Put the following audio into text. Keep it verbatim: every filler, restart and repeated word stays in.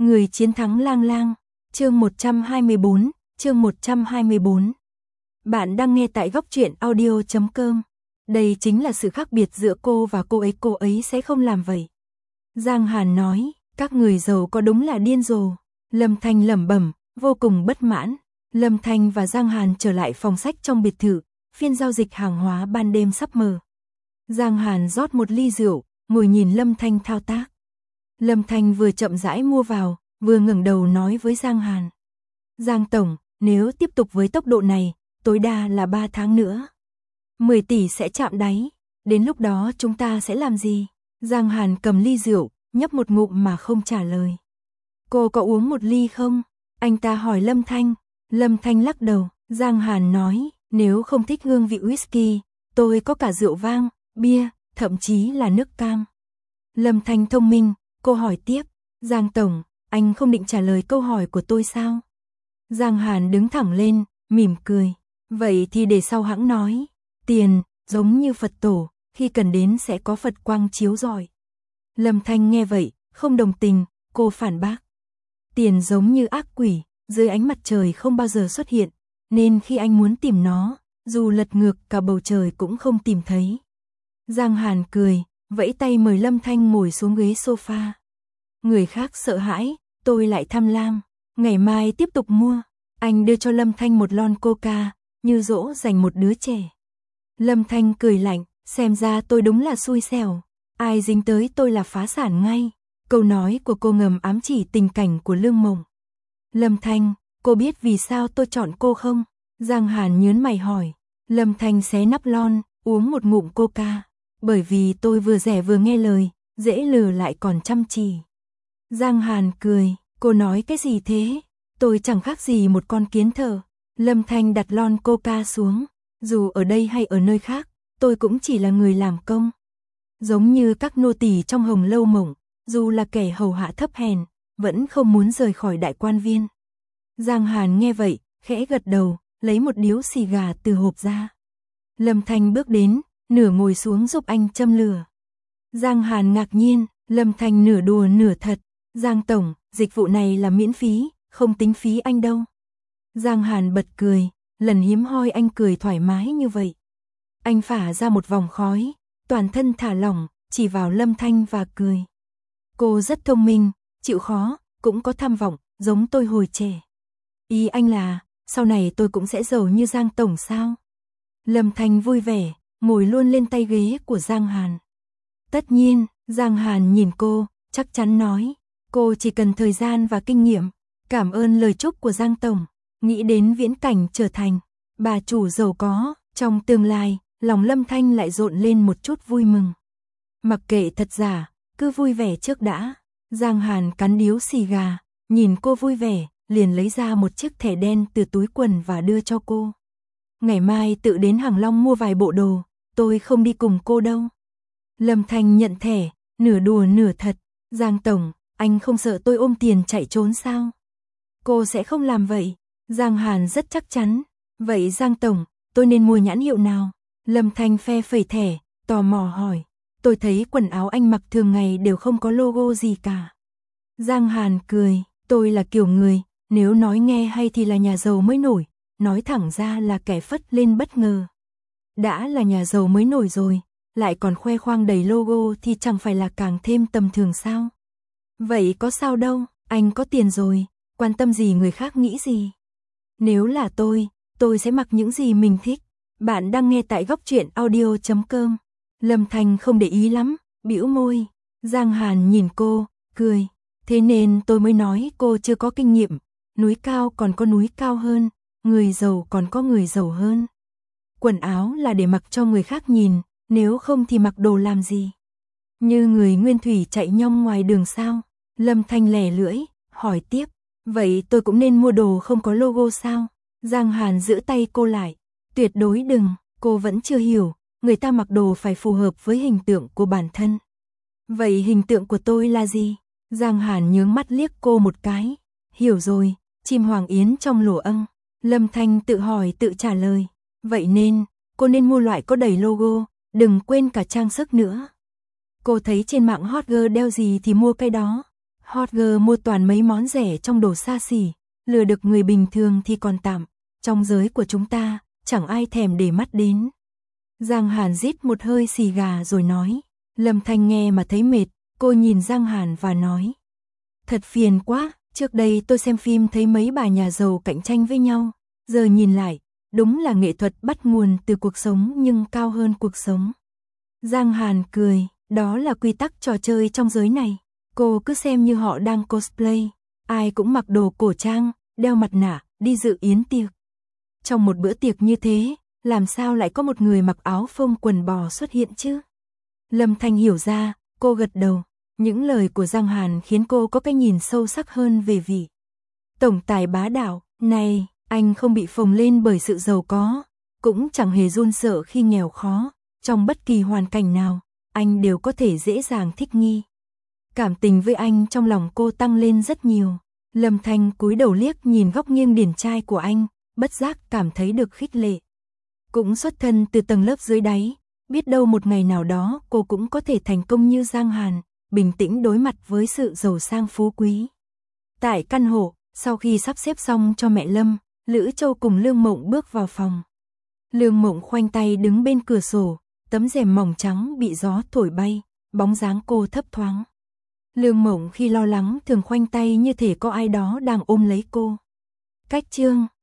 Người chiến thắng lang lang, chương một trăm hai mươi bốn, chương một trăm hai mươi bốn. Bạn đang nghe tại góc truyện audio chấm com. Đây chính là sự khác biệt giữa cô và cô ấy, cô ấy sẽ không làm vậy. Giang Hàn nói, các người giàu có đúng là điên rồ. Lâm Thanh lẩm bẩm, vô cùng bất mãn. Lâm Thanh và Giang Hàn trở lại phòng sách trong biệt thự, phiên giao dịch hàng hóa ban đêm sắp mở. Giang Hàn rót một ly rượu, ngồi nhìn Lâm Thanh thao tác. Lâm Thanh vừa chậm rãi mua vào, vừa ngẩng đầu nói với Giang Hàn. Giang Tổng, nếu tiếp tục với tốc độ này, tối đa là ba tháng nữa. mười tỷ sẽ chạm đáy, đến lúc đó chúng ta sẽ làm gì? Giang Hàn cầm ly rượu, nhấp một ngụm mà không trả lời. Cô có uống một ly không? Anh ta hỏi Lâm Thanh. Lâm Thanh lắc đầu, Giang Hàn nói, nếu không thích hương vị whisky, tôi có cả rượu vang, bia, thậm chí là nước cam. Lâm Thanh thông minh, cô hỏi tiếp, Giang Tổng, anh không định trả lời câu hỏi của tôi sao? Giang Hàn đứng thẳng lên, mỉm cười, vậy thì để sau hãng nói, tiền, giống như Phật tổ, khi cần đến sẽ có Phật quang chiếu rọi. Lâm Thanh nghe vậy, không đồng tình, cô phản bác. Tiền giống như ác quỷ, dưới ánh mặt trời không bao giờ xuất hiện, nên khi anh muốn tìm nó, dù lật ngược cả bầu trời cũng không tìm thấy. Giang Hàn cười, vẫy tay mời Lâm Thanh ngồi xuống ghế sofa. Người khác sợ hãi, tôi lại tham lam, ngày mai tiếp tục mua. Anh đưa cho Lâm Thanh một lon coca, như dỗ dành một đứa trẻ. Lâm Thanh cười lạnh, xem ra tôi đúng là xui xẻo, ai dính tới tôi là phá sản ngay. Câu nói của cô ngầm ám chỉ tình cảnh của Lương Mộng. Lâm Thanh, cô biết vì sao tôi chọn cô không? Giang Hàn nhớn mày hỏi. Lâm Thanh xé nắp lon, uống một ngụm coca. Bởi vì tôi vừa rẻ vừa nghe lời, dễ lừa lại còn chăm chỉ. Giang Hàn cười, cô nói cái gì thế? Tôi chẳng khác gì một con kiến thờ. Lâm Thanh đặt lon coca xuống. Dù ở đây hay ở nơi khác, tôi cũng chỉ là người làm công. Giống như các nô tỳ trong Hồng Lâu Mộng, dù là kẻ hầu hạ thấp hèn, vẫn không muốn rời khỏi đại quan viên. Giang Hàn nghe vậy, khẽ gật đầu, lấy một điếu xì gà từ hộp ra. Lâm Thanh bước đến, nửa ngồi xuống giúp anh châm lửa. Giang Hàn ngạc nhiên, Lâm Thanh nửa đùa nửa thật. Giang Tổng, dịch vụ này là miễn phí, không tính phí anh đâu. Giang Hàn bật cười, lần hiếm hoi anh cười thoải mái như vậy. Anh phả ra một vòng khói, toàn thân thả lỏng, chỉ vào Lâm Thanh và cười. Cô rất thông minh, chịu khó, cũng có tham vọng, giống tôi hồi trẻ. Ý anh là, sau này tôi cũng sẽ giàu như Giang Tổng sao? Lâm Thanh vui vẻ, ngồi luôn lên tay ghế của Giang Hàn. Tất nhiên, Giang Hàn nhìn cô, chắc chắn nói, cô chỉ cần thời gian và kinh nghiệm. Cảm ơn lời chúc của Giang Tổng, nghĩ đến viễn cảnh trở thành bà chủ giàu có, trong tương lai, lòng Lâm Thanh lại rộn lên một chút vui mừng. Mặc kệ thật giả, cứ vui vẻ trước đã. Giang Hàn cắn điếu xì gà, nhìn cô vui vẻ, liền lấy ra một chiếc thẻ đen từ túi quần và đưa cho cô. Ngày mai tự đến Hàng Long mua vài bộ đồ, tôi không đi cùng cô đâu. Lâm Thanh nhận thẻ, nửa đùa nửa thật. Giang Tổng, anh không sợ tôi ôm tiền chạy trốn sao? Cô sẽ không làm vậy. Giang Hàn rất chắc chắn. Vậy Giang Tổng, tôi nên mua nhãn hiệu nào? Lâm Thanh phe phẩy thẻ, tò mò hỏi. Tôi thấy quần áo anh mặc thường ngày đều không có logo gì cả. Giang Hàn cười, tôi là kiểu người, nếu nói nghe hay thì là nhà giàu mới nổi, nói thẳng ra là kẻ phất lên bất ngờ. Đã là nhà giàu mới nổi rồi, lại còn khoe khoang đầy logo thì chẳng phải là càng thêm tầm thường sao? Vậy có sao đâu, anh có tiền rồi, quan tâm gì người khác nghĩ gì? Nếu là tôi, tôi sẽ mặc những gì mình thích. Bạn đang nghe tại góc truyện audio chấm com. Lâm Thanh không để ý lắm, bĩu môi. Giang Hàn nhìn cô, cười. Thế nên tôi mới nói cô chưa có kinh nghiệm. Núi cao còn có núi cao hơn, người giàu còn có người giàu hơn. Quần áo là để mặc cho người khác nhìn, nếu không thì mặc đồ làm gì? Như người nguyên thủy chạy nhong ngoài đường sao? Lâm Thanh lẻ lưỡi, hỏi tiếp. Vậy tôi cũng nên mua đồ không có logo sao? Giang Hàn giữ tay cô lại. Tuyệt đối đừng, cô vẫn chưa hiểu. Người ta mặc đồ phải phù hợp với hình tượng của bản thân. Vậy hình tượng của tôi là gì? Giang Hàn nhướng mắt liếc cô một cái. Hiểu rồi, chim hoàng yến trong lỗ âng. Lâm Thanh tự hỏi tự trả lời. Vậy nên, cô nên mua loại có đầy logo, đừng quên cả trang sức nữa. Cô thấy trên mạng hot girl đeo gì thì mua cái đó. Hot girl mua toàn mấy món rẻ trong đồ xa xỉ, lừa được người bình thường thì còn tạm, trong giới của chúng ta, chẳng ai thèm để mắt đến. Giang Hàn rít một hơi xì gà rồi nói. Lâm Thanh nghe mà thấy mệt, cô nhìn Giang Hàn và nói. Thật phiền quá, trước đây tôi xem phim thấy mấy bà nhà giàu cạnh tranh với nhau, giờ nhìn lại, đúng là nghệ thuật bắt nguồn từ cuộc sống nhưng cao hơn cuộc sống. Giang Hàn cười, đó là quy tắc trò chơi trong giới này, cô cứ xem như họ đang cosplay, ai cũng mặc đồ cổ trang, đeo mặt nạ, đi dự yến tiệc. Trong một bữa tiệc như thế, làm sao lại có một người mặc áo phông quần bò xuất hiện chứ? Lâm Thanh hiểu ra, cô gật đầu. Những lời của Giang Hàn khiến cô có cái nhìn sâu sắc hơn về vị tổng tài bá đạo. Này, anh không bị phồng lên bởi sự giàu có, cũng chẳng hề run sợ khi nghèo khó. Trong bất kỳ hoàn cảnh nào, anh đều có thể dễ dàng thích nghi. Cảm tình với anh trong lòng cô tăng lên rất nhiều. Lâm Thanh cúi đầu liếc nhìn góc nghiêng điển trai của anh, bất giác cảm thấy được khích lệ. Cũng xuất thân từ tầng lớp dưới đáy, biết đâu một ngày nào đó cô cũng có thể thành công như Giang Hàn, bình tĩnh đối mặt với sự giàu sang phú quý. Tại căn hộ, sau khi sắp xếp xong cho mẹ Lâm, Lữ Châu cùng Lương Mộng bước vào phòng. Lương Mộng khoanh tay đứng bên cửa sổ, tấm rèm mỏng trắng bị gió thổi bay, bóng dáng cô thấp thoáng. Lương Mộng khi lo lắng thường khoanh tay như thể có ai đó đang ôm lấy cô. Cách chương